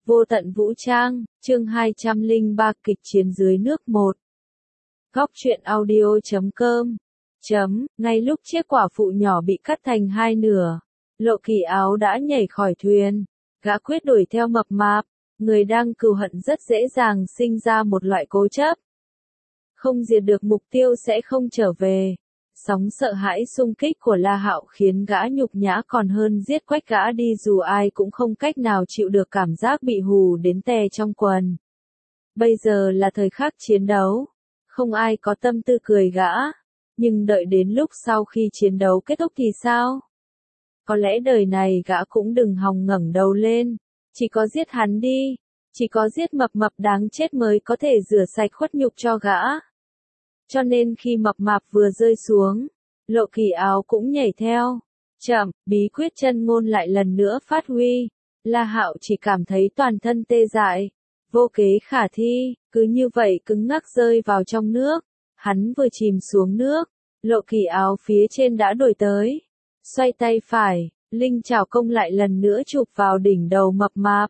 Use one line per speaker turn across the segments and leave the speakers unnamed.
Vô tận vũ trang, chương 203 kịch chiến dưới nước 1. Góc truyện audio.com. Ngay lúc chiếc quả phụ nhỏ bị cắt thành hai nửa, Lộ Kỳ Áo đã nhảy khỏi thuyền. Gã quyết đuổi theo mập mạp, người đang cừu hận rất dễ dàng sinh ra một loại cố chấp. Không diệt được mục tiêu sẽ không trở về. Sóng sợ hãi xung kích của La Hạo khiến gã nhục nhã còn hơn giết quách gã đi, dù ai cũng không cách nào chịu được cảm giác bị hù đến tè trong quần. Bây giờ là thời khắc chiến đấu. Không ai có tâm tư cười gã. Nhưng đợi đến lúc sau khi chiến đấu kết thúc thì sao? Có lẽ đời này gã cũng đừng hòng ngẩng đầu lên. Chỉ có giết hắn đi. Chỉ có giết mập mập đáng chết mới có thể rửa sạch khuất nhục cho gã. Cho nên khi mập mạp vừa rơi xuống, Lộ Kỳ Áo cũng nhảy theo. Chậm, bí quyết chân ngôn lại lần nữa phát huy. La Hạo chỉ cảm thấy toàn thân tê dại. Vô kế khả thi, cứ như vậy cứng ngắc rơi vào trong nước. Hắn vừa chìm xuống nước, Lộ Kỳ Áo phía trên đã đuổi tới. Xoay tay phải, linh chảo công lại lần nữa chụp vào đỉnh đầu mập mạp.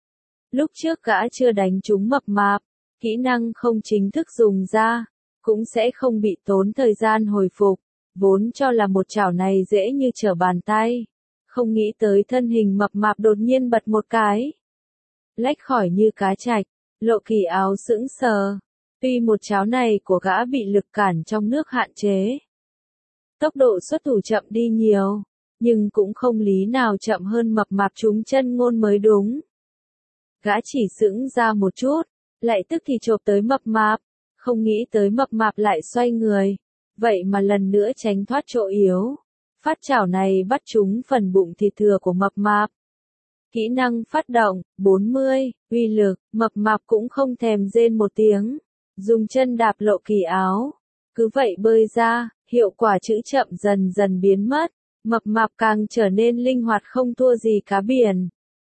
Lúc trước gã chưa đánh trúng mập mạp, kỹ năng không chính thức dùng ra, cũng sẽ không bị tốn thời gian hồi phục, vốn cho là một chảo này dễ như trở bàn tay. Không nghĩ tới thân hình mập mạp đột nhiên bật một cái. Lách khỏi như cá trạch, Lộ Kỳ Áo sững sờ. Tuy một chảo này của gã bị lực cản trong nước hạn chế, tốc độ xuất thủ chậm đi nhiều, nhưng cũng không lý nào chậm hơn mập mạp trúng chân ngôn mới đúng. Gã chỉ sững ra một chút, lại tức thì chộp tới mập mạp. Không nghĩ tới mập mạp lại xoay người, vậy mà lần nữa tránh thoát chỗ yếu. Phát chảo này bắt trúng phần bụng thịt thừa của mập mạp. Kỹ năng phát động, 40, uy lực, mập mạp cũng không thèm rên một tiếng. Dùng chân đạp Lộ Kỳ Áo. Cứ vậy bơi ra, hiệu quả chữ chậm dần dần biến mất. Mập mạp càng trở nên linh hoạt không thua gì cá biển.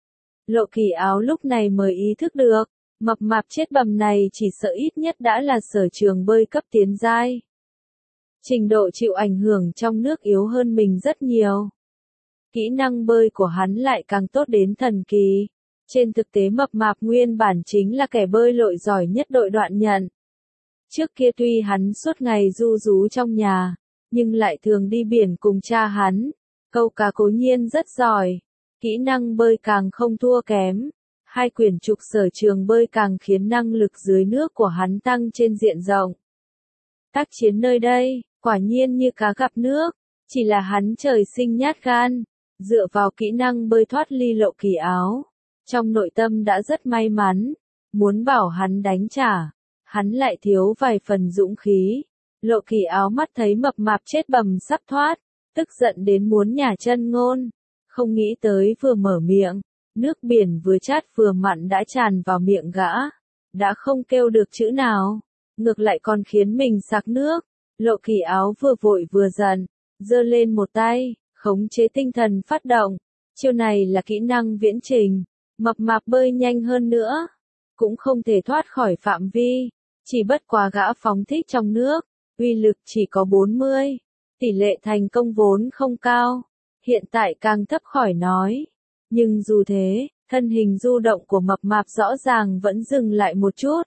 Lộ Kỳ Áo lúc này mới ý thức được. Mập mạp chết bầm này chỉ sợ ít nhất đã là sở trường bơi cấp tiến giai. Trình độ chịu ảnh hưởng trong nước yếu hơn mình rất nhiều. Kỹ năng bơi của hắn lại càng tốt đến thần kỳ. Trên thực tế mập mạp nguyên bản chính là kẻ bơi lội giỏi nhất đội Đoạn Nhận. Trước kia tuy hắn suốt ngày du rú trong nhà, nhưng lại thường đi biển cùng cha hắn. Câu cá cố nhiên rất giỏi, kỹ năng bơi càng không thua kém. Hai quyển trục sở trường bơi càng khiến năng lực dưới nước của hắn tăng trên diện rộng. Tác chiến nơi đây, quả nhiên như cá gặp nước, chỉ là hắn trời sinh nhát gan, dựa vào kỹ năng bơi thoát ly Lộ Kỳ Áo. Trong nội tâm đã rất may mắn, muốn bảo hắn đánh trả, hắn lại thiếu vài phần dũng khí. Lộ Kỳ Áo mắt thấy mập mạp chết bầm sắp thoát, tức giận đến muốn nhả chân ngôn, không nghĩ tới vừa mở miệng. Nước biển vừa chát vừa mặn đã tràn vào miệng gã, đã không kêu được chữ nào, ngược lại còn khiến mình sặc nước. Lộ Kỳ Áo vừa vội vừa giận, giơ lên một tay, khống chế tinh thần phát động. Chiêu này là kỹ năng viễn trình, mập mạp bơi nhanh hơn nữa, cũng không thể thoát khỏi phạm vi, chỉ bất quá gã phóng thích trong nước, uy lực chỉ có 40, tỷ lệ thành công vốn không cao, hiện tại càng thấp khỏi nói. Nhưng dù thế, thân hình du động của mập mạp rõ ràng vẫn dừng lại một chút.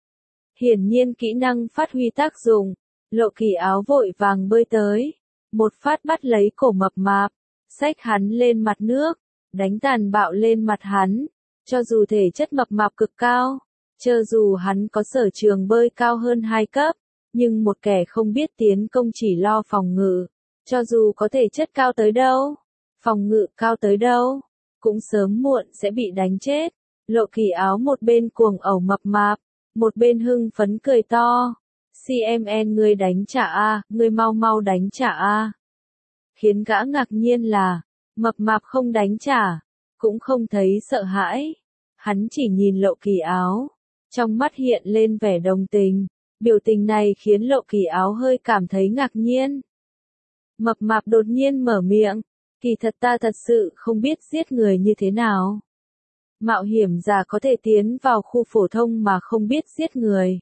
Hiển nhiên kỹ năng phát huy tác dụng, Lộ Kỳ Áo vội vàng bơi tới, một phát bắt lấy cổ mập mạp, xách hắn lên mặt nước, đánh tàn bạo lên mặt hắn. Cho dù thể chất mập mạp cực cao, cho dù hắn có sở trường bơi cao hơn 2 cấp, nhưng một kẻ không biết tiến công chỉ lo phòng ngự, cho dù có thể chất cao tới đâu, phòng ngự cao tới đâu, cũng sớm muộn sẽ bị đánh chết. Lộ Kỳ Áo một bên cuồng ẩu mập mạp, một bên hưng phấn cười to. CMN ngươi đánh trả a, ngươi mau mau đánh trả a. Khiến gã ngạc nhiên là, mập mạp không đánh trả, cũng không thấy sợ hãi. Hắn chỉ nhìn Lộ Kỳ Áo, trong mắt hiện lên vẻ đồng tình. Biểu tình này khiến Lộ Kỳ Áo hơi cảm thấy ngạc nhiên. Mập mạp đột nhiên mở miệng. Kỳ thật ta thật sự không biết giết người như thế nào. Mạo hiểm giả có thể tiến vào khu phổ thông mà không biết giết người.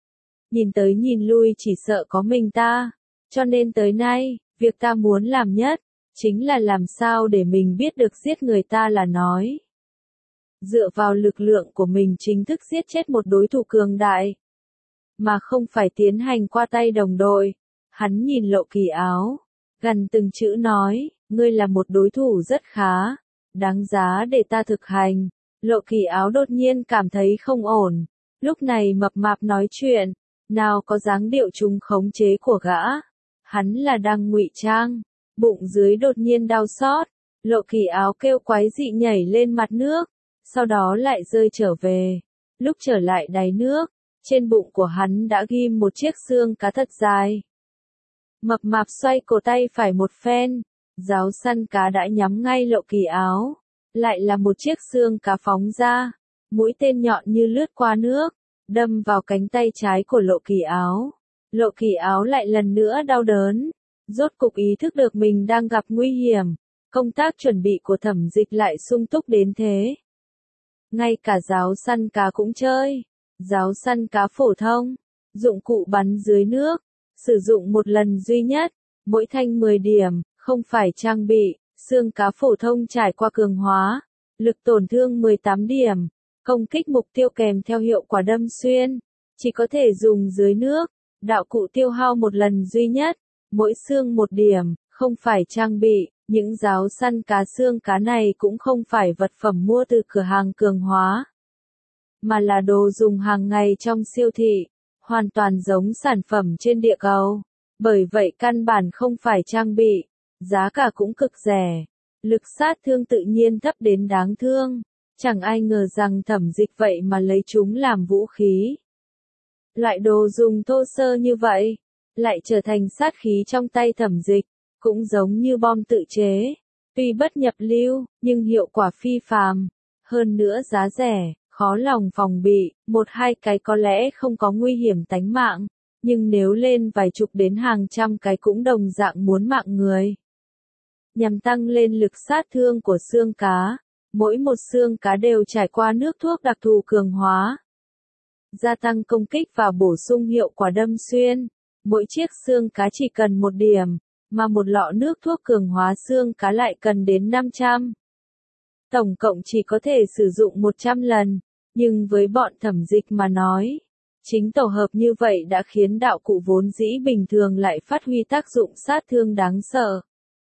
Nhìn tới nhìn lui chỉ sợ có mình ta. Cho nên tới nay, việc ta muốn làm nhất, chính là làm sao để mình biết được giết người ta là nói. dựa vào lực lượng của mình chính thức giết chết một đối thủ cường đại, mà không phải tiến hành qua tay đồng đội. Hắn nhìn Lộ Kỳ Áo, gần từng chữ nói, ngươi là một đối thủ rất khá, đáng giá để ta thực hành. Lộ Kỳ Áo đột nhiên cảm thấy không ổn, lúc này mập mạp nói chuyện, nào có dáng điệu trúng khống chế của gã. Hắn là đang ngụy trang, bụng dưới đột nhiên đau xót, Lộ Kỳ Áo kêu quái dị nhảy lên mặt nước, sau đó lại rơi trở về. Lúc trở lại đáy nước, trên bụng của hắn đã ghim một chiếc xương cá thật dài. Mập mạp xoay cổ tay phải một phen, giáo săn cá đã nhắm ngay Lộ Kỳ Áo. Lại là một chiếc xương cá phóng ra, mũi tên nhọn như lướt qua nước, đâm vào cánh tay trái của Lộ Kỳ Áo. Lộ Kỳ Áo lại lần nữa đau đớn, rốt cục ý thức được mình đang gặp nguy hiểm, công tác chuẩn bị của Thẩm Dịch lại sung túc đến thế. Ngay cả giáo săn cá cũng chơi, giáo săn cá phổ thông, dụng cụ bắn dưới nước, sử dụng một lần duy nhất, mỗi thanh 10 điểm, không phải trang bị. Xương cá phổ thông trải qua cường hóa, lực tổn thương 18 điểm, công kích mục tiêu kèm theo hiệu quả đâm xuyên, chỉ có thể dùng dưới nước, đạo cụ tiêu hao một lần duy nhất, mỗi xương 1 điểm, không phải trang bị. Những giáo săn cá xương cá này cũng không phải vật phẩm mua từ cửa hàng cường hóa, mà là đồ dùng hàng ngày trong siêu thị, hoàn toàn giống sản phẩm trên địa cầu, bởi vậy căn bản không phải trang bị. Giá cả cũng cực rẻ, lực sát thương tự nhiên thấp đến đáng thương, chẳng ai ngờ rằng Thẩm Dịch vậy mà lấy chúng làm vũ khí. Loại đồ dùng thô sơ như vậy, lại trở thành sát khí trong tay Thẩm Dịch, cũng giống như bom tự chế, tuy bất nhập lưu, nhưng hiệu quả phi phàm, hơn nữa giá rẻ, khó lòng phòng bị, 1-2 cái có lẽ không có nguy hiểm tánh mạng, nhưng nếu lên vài chục đến hàng trăm cái cũng đồng dạng muốn mạng người. Nhằm tăng lên lực sát thương của xương cá, mỗi một xương cá đều trải qua nước thuốc đặc thù cường hóa, gia tăng công kích và bổ sung hiệu quả đâm xuyên. Mỗi chiếc xương cá chỉ cần 1 điểm, mà một lọ nước thuốc cường hóa xương cá lại cần đến 500. Tổng cộng chỉ có thể sử dụng 100 lần, nhưng với bọn Thẩm Dịch mà nói, chính tổ hợp như vậy đã khiến đạo cụ vốn dĩ bình thường lại phát huy tác dụng sát thương đáng sợ.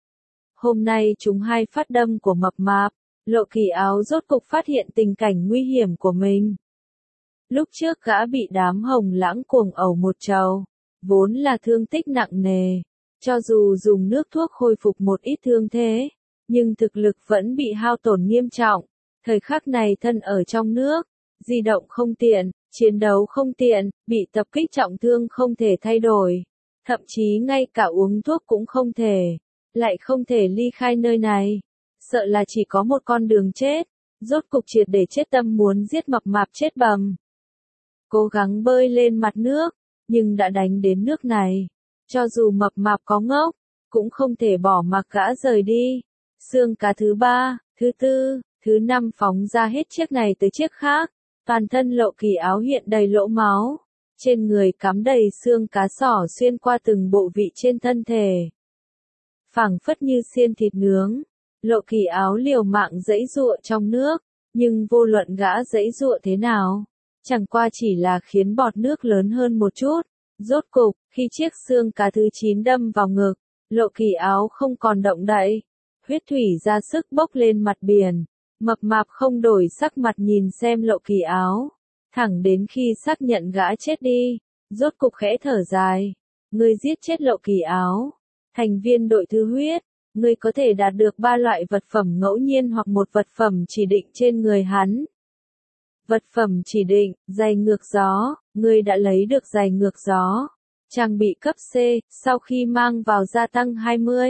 Hôm nay chúng 2 phát đâm của mập mạp, Lộ Kỳ Áo rốt cục phát hiện tình cảnh nguy hiểm của mình. Lúc trước gã bị đám Hồng Lãng cuồng ẩu một trầu, vốn là thương tích nặng nề, cho dù dùng nước thuốc khôi phục một ít thương thế, nhưng thực lực vẫn bị hao tổn nghiêm trọng. Thời khắc này thân ở trong nước, di động không tiện, chiến đấu không tiện, bị tập kích trọng thương không thể thay đổi, thậm chí ngay cả uống thuốc cũng không thể. Lại không thể ly khai nơi này, sợ là chỉ có một con đường chết, rốt cục triệt để chết tâm muốn giết mập mạp chết bầm. Cố gắng bơi lên mặt nước, nhưng đã đánh đến nước này, cho dù mập mạp có ngốc, cũng không thể bỏ mặc gã rời đi. Xương cá thứ 3, thứ 4, thứ 5 phóng ra hết chiếc này tới chiếc khác, toàn thân Lộ Kỳ Áo hiện đầy lỗ máu, trên người cắm đầy xương cá xỏ xuyên qua từng bộ vị trên thân thể. Phảng phất như xiên thịt nướng, Lộ Kỳ Áo liều mạng giãy giụa trong nước, nhưng vô luận gã giãy giụa thế nào, chẳng qua chỉ là khiến bọt nước lớn hơn một chút. Rốt cục, khi chiếc xương cá thứ 9 đâm vào ngực, Lộ Kỳ Áo không còn động đậy, huyết thủy ra sức bốc lên mặt biển. Mập mạp không đổi sắc mặt nhìn xem Lộ Kỳ Áo, thẳng đến khi xác nhận gã chết đi, rốt cục khẽ thở dài. Ngươi giết chết Lộ Kỳ Áo, thành viên đội thứ huyết, ngươi có thể đạt được 3 loại vật phẩm ngẫu nhiên hoặc một vật phẩm chỉ định trên người hắn. Vật phẩm chỉ định, giày ngược gió, ngươi đã lấy được giày ngược gió. Trang bị cấp C, sau khi mang vào gia tăng 20.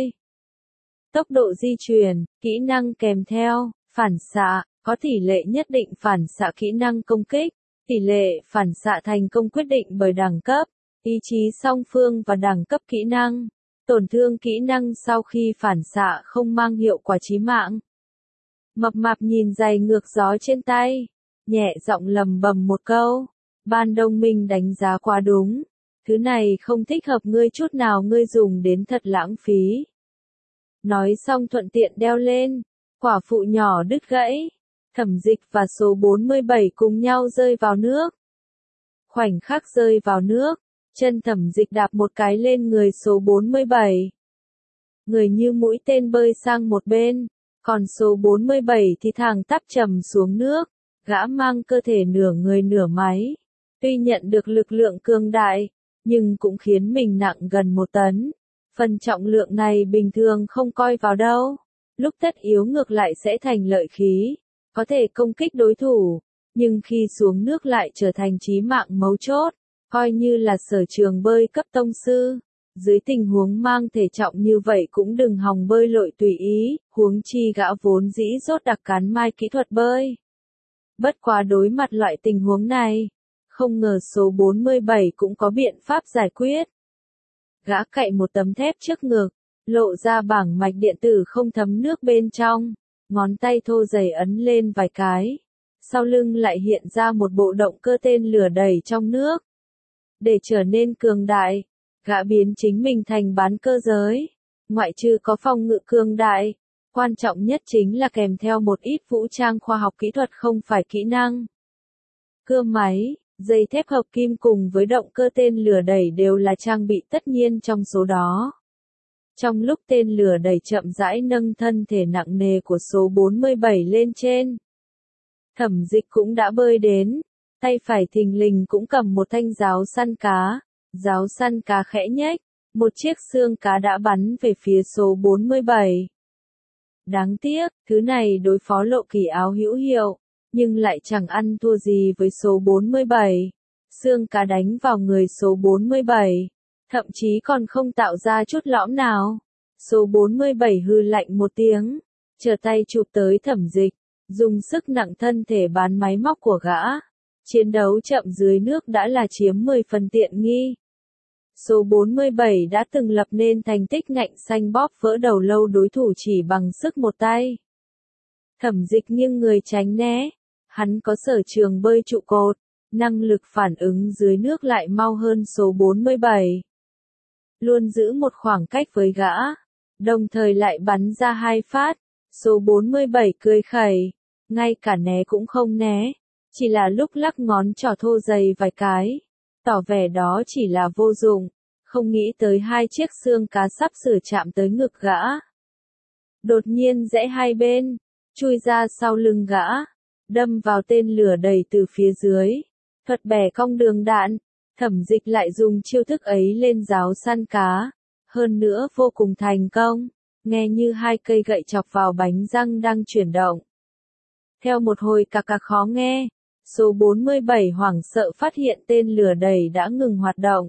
Tốc độ di chuyển, kỹ năng kèm theo, phản xạ, có tỷ lệ nhất định phản xạ kỹ năng công kích. Tỷ lệ phản xạ thành công quyết định bởi đẳng cấp, ý chí song phương và đẳng cấp kỹ năng. Tổn thương kỹ năng sau khi phản xạ không mang hiệu quả chí mạng. Mập mạp nhìn giày ngược gió trên tay, nhẹ giọng lầm bầm một câu. Ban Đông Minh đánh giá quá đúng. Thứ này không thích hợp ngươi chút nào, ngươi dùng đến thật lãng phí. Nói xong thuận tiện đeo lên. Quả phụ nhỏ đứt gãy. Thẩm Dịch và số 47 cùng nhau rơi vào nước. Khoảnh khắc rơi vào nước, chân Thẩm Dịch đạp một cái lên người số 47. Người như mũi tên bơi sang một bên, còn số 47 thì thẳng tắp trầm xuống nước, gã mang cơ thể nửa người nửa máy. Tuy nhận được lực lượng cường đại, nhưng cũng khiến mình nặng gần 1 tấn. Phần trọng lượng này bình thường không coi vào đâu. Lúc tất yếu ngược lại sẽ thành lợi khí, có thể công kích đối thủ, nhưng khi xuống nước lại trở thành chí mạng mấu chốt, coi như là sở trường bơi cấp tông sư. Dưới tình huống mang thể trọng như vậy cũng đừng hòng bơi lội tùy ý, huống chi gã vốn dĩ dốt đặc cán mai kỹ thuật bơi. Bất quá đối mặt loại tình huống này, không ngờ số 47 cũng có biện pháp giải quyết. Gã cạy một tấm thép trước ngực, lộ ra bảng mạch điện tử không thấm nước bên trong, ngón tay thô dày ấn lên vài cái. Sau lưng lại hiện ra một bộ động cơ tên lửa đẩy trong nước. Để trở nên cường đại, gã biến chính mình thành bán cơ giới. Ngoại trừ có phòng ngự cường đại, quan trọng nhất chính là kèm theo một ít vũ trang khoa học kỹ thuật không phải kỹ năng. Cưa máy, dây thép hợp kim cùng với động cơ tên lửa đẩy đều là trang bị tất nhiên trong số đó. Trong lúc tên lửa đẩy chậm rãi nâng thân thể nặng nề của số 47 lên trên, Thẩm Dịch cũng đã bơi đến, tay phải thình lình cũng cầm một thanh giáo săn cá. Giáo săn cá khẽ nhếch, một chiếc xương cá đã bắn về phía số 47. Đáng tiếc, thứ này đối phó Lộ Kỳ Áo hữu hiệu, nhưng lại chẳng ăn thua gì với số 47. Xương cá đánh vào người số 47, thậm chí còn không tạo ra chút lõm nào. Số 47 hừ lạnh một tiếng, trở tay chụp tới Thẩm Dịch, dùng sức nặng thân thể bán máy móc của gã. Chiến đấu chậm dưới nước đã là chiếm 10 phần tiện nghi. Số 47 đã từng lập nên thành tích ngạnh xanh bóp vỡ đầu lâu đối thủ chỉ bằng sức một tay. Thẩm Dịch nghiêng người tránh né, hắn có sở trường bơi trụ cột, năng lực phản ứng dưới nước lại mau hơn số 47. Luôn giữ một khoảng cách với gã, đồng thời lại bắn ra 2 phát, số 47 cười khẩy, ngay cả né cũng không né, chỉ là lúc lắc ngón trỏ thô dày vài cái, tỏ vẻ đó chỉ là vô dụng, không nghĩ tới 2 chiếc xương cá sắp sửa chạm tới ngực gã. Đột nhiên rẽ hai bên, chui ra sau lưng gã, đâm vào tên lửa đẩy từ phía dưới, thuật bẻ cong đường đạn. Thẩm Dịch lại dùng chiêu thức ấy lên giáo săn cá, hơn nữa vô cùng thành công, nghe như 2 cây gậy chọc vào bánh răng đang chuyển động. Theo một hồi cạc cạc khó nghe, số 47 hoảng sợ phát hiện tên lửa đẩy đã ngừng hoạt động.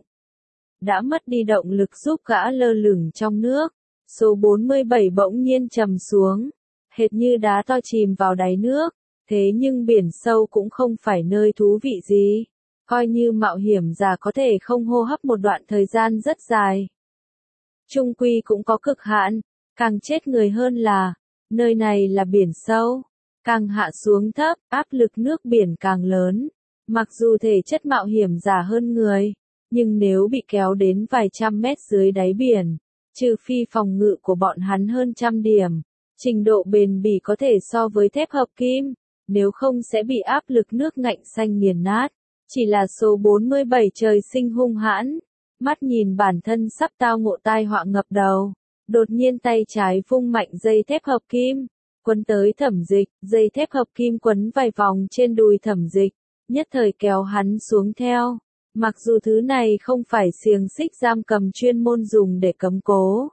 Đã mất đi động lực giúp gã lơ lửng trong nước, số 47 bỗng nhiên trầm xuống, hệt như đá to chìm vào đáy nước, thế nhưng biển sâu cũng không phải nơi thú vị gì. Coi như mạo hiểm giả có thể không hô hấp một đoạn thời gian rất dài. Chung quy cũng có cực hạn, càng chết người hơn là, nơi này là biển sâu, càng hạ xuống thấp, áp lực nước biển càng lớn. Mặc dù thể chất mạo hiểm giả hơn người, nhưng nếu bị kéo đến vài trăm mét dưới đáy biển, trừ phi phòng ngự của bọn hắn hơn 100 điểm, trình độ bền bỉ có thể so với thép hợp kim, nếu không sẽ bị áp lực nước ngạnh xanh nghiền nát. Chỉ là số 47 trời sinh hung hãn, mắt nhìn bản thân sắp tao ngộ tai họa ngập đầu, đột nhiên tay trái vung mạnh dây thép hợp kim, quấn tới Thẩm Dịch, dây thép hợp kim quấn vài vòng trên đùi Thẩm Dịch, nhất thời kéo hắn xuống theo. Mặc dù thứ này không phải xiềng xích giam cầm chuyên môn dùng để cấm cố,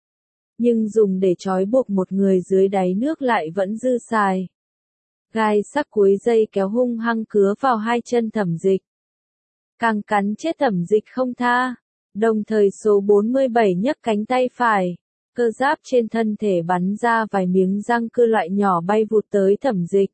nhưng dùng để trói buộc một người dưới đáy nước lại vẫn dư xài. Gai sắc cuối dây kéo hung hăng cứa vào 2 chân Thẩm Dịch, càng cắn chết Thẩm Dịch không tha. Đồng thời số 47 nhấc cánh tay phải, cơ giáp trên thân thể bắn ra vài miếng răng cưa loại nhỏ bay vụt tới Thẩm Dịch.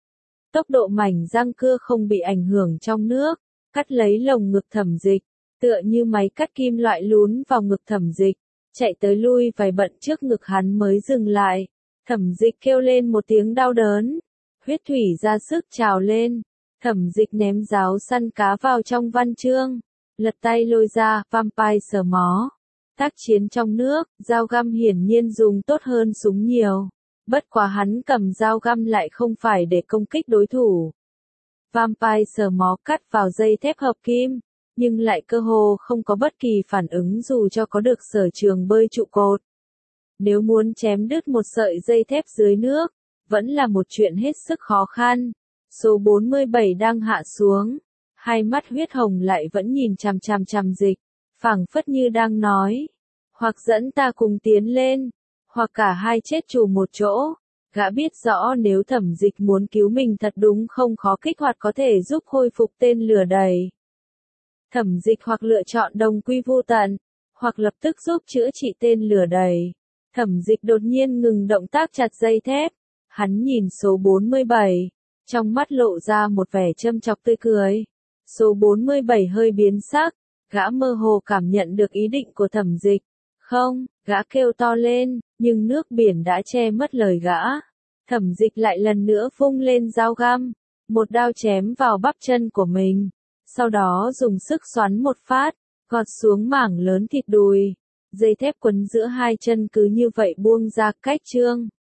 Tốc độ mảnh răng cưa không bị ảnh hưởng trong nước, cắt lấy lồng ngực Thẩm Dịch, tựa như máy cắt kim loại lún vào ngực Thẩm Dịch, chạy tới lui vài bận trước ngực hắn mới dừng lại. Thẩm Dịch kêu lên một tiếng đau đớn, huyết thủy ra sức trào lên. Thẩm Dịch ném giáo săn cá vào trong văn chương, lật tay lôi ra Vampire sờ mó. Tác chiến trong nước, dao găm hiển nhiên dùng tốt hơn súng nhiều. Bất quá hắn cầm dao găm lại không phải để công kích đối thủ. Vampire sờ mó cắt vào dây thép hợp kim, nhưng lại cơ hồ không có bất kỳ phản ứng dù cho có được sở trường bơi trụ cột. Nếu muốn chém đứt một sợi dây thép dưới nước, vẫn là một chuyện hết sức khó khăn. Số 47 đang hạ xuống, hai mắt huyết hồng lại vẫn nhìn chằm chằm Dịch, phảng phất như đang nói, hoặc dẫn ta cùng tiến lên, hoặc cả hai chết chung một chỗ. Gã biết rõ nếu Thẩm Dịch muốn cứu mình thật đúng không khó kích hoạt có thể giúp khôi phục tên lửa đầy. Thẩm Dịch hoặc lựa chọn đồng quy vô tận, hoặc lập tức giúp chữa trị tên lửa đầy. Thẩm Dịch đột nhiên ngừng động tác chặt dây thép, hắn nhìn số 47, trong mắt lộ ra một vẻ châm chọc tươi cười. Số 47 hơi biến sắc, gã mơ hồ cảm nhận được ý định của Thẩm Dịch. Không, gã kêu to lên, nhưng nước biển đã che mất lời gã. Thẩm Dịch lại lần nữa vung lên dao găm, một đao chém vào bắp chân của mình, sau đó dùng sức xoắn một phát, gọt xuống mảng lớn thịt đùi. Dây thép quấn giữa hai chân cứ như vậy buông ra cách trương.